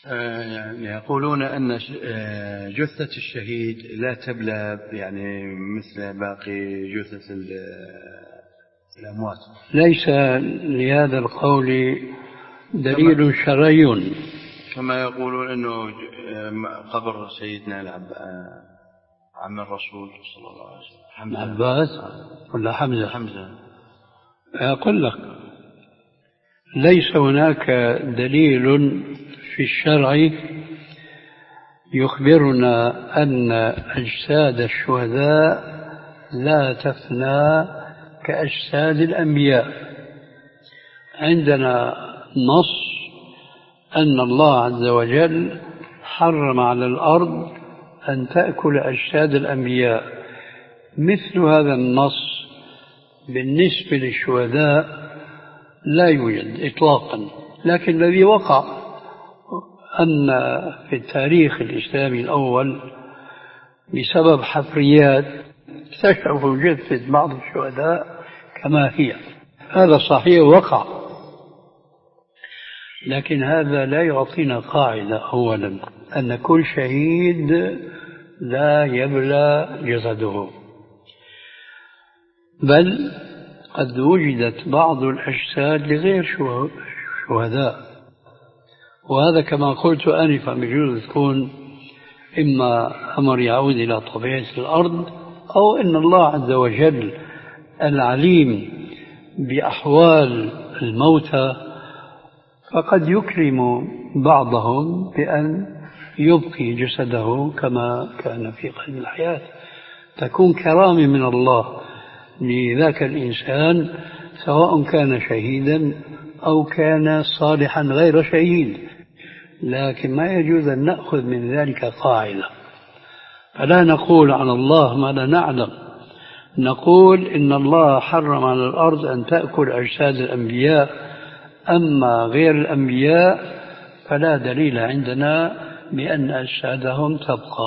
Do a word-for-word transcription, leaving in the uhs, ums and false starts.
يعني يقولون أن جثة الشهيد لا تبلى يعني مثل باقي جثث الأموات. ليس لهذا القول دليل شرعي. كما يقولون أنه قبر سيدنا عم الرسول صلى الله عليه وسلم حمزة عباس ولا حمزة حمزة أقول لك ليس هناك دليل في الشرع يخبرنا أن أجساد الشهداء لا تفنى كأجساد الأنبياء. عندنا نص أن الله عز وجل حرم على الأرض أن تأكل أجساد الأنبياء. مثل هذا النص بالنسبة للشهداء لا يوجد إطلاقا، لكن الذي وقع أن في التاريخ الإسلامي الأول بسبب حفريات اكتشفوا جثة بعض الشهداء كما هي. هذا صحيح وقع، لكن هذا لا يعطينا قاعدة أولا أن كل شهيد لا يبلى جسده، بل قد وجدت بعض الأجساد لغير شهداء، وهذا كما قلت آنفا بجوز تكون إما أمر يعود إلى طبيعة الأرض، أو إن الله عز وجل العليم بأحوال الموتى فقد يكرم بعضهم بأن يبقي جسده كما كان في قيد الحياة، تكون كرامة من الله لذاك الإنسان سواء كان شهيدا أو كان صالحا غير شهيد. لكن ما يجوز أن نأخذ من ذلك قاعدة، فلا نقول على الله ما لا نعلم. نقول إن الله حرم على الأرض أن تأكل أجساد الأنبياء، أما غير الأنبياء فلا دليل عندنا بأن أجسادهم تبقى.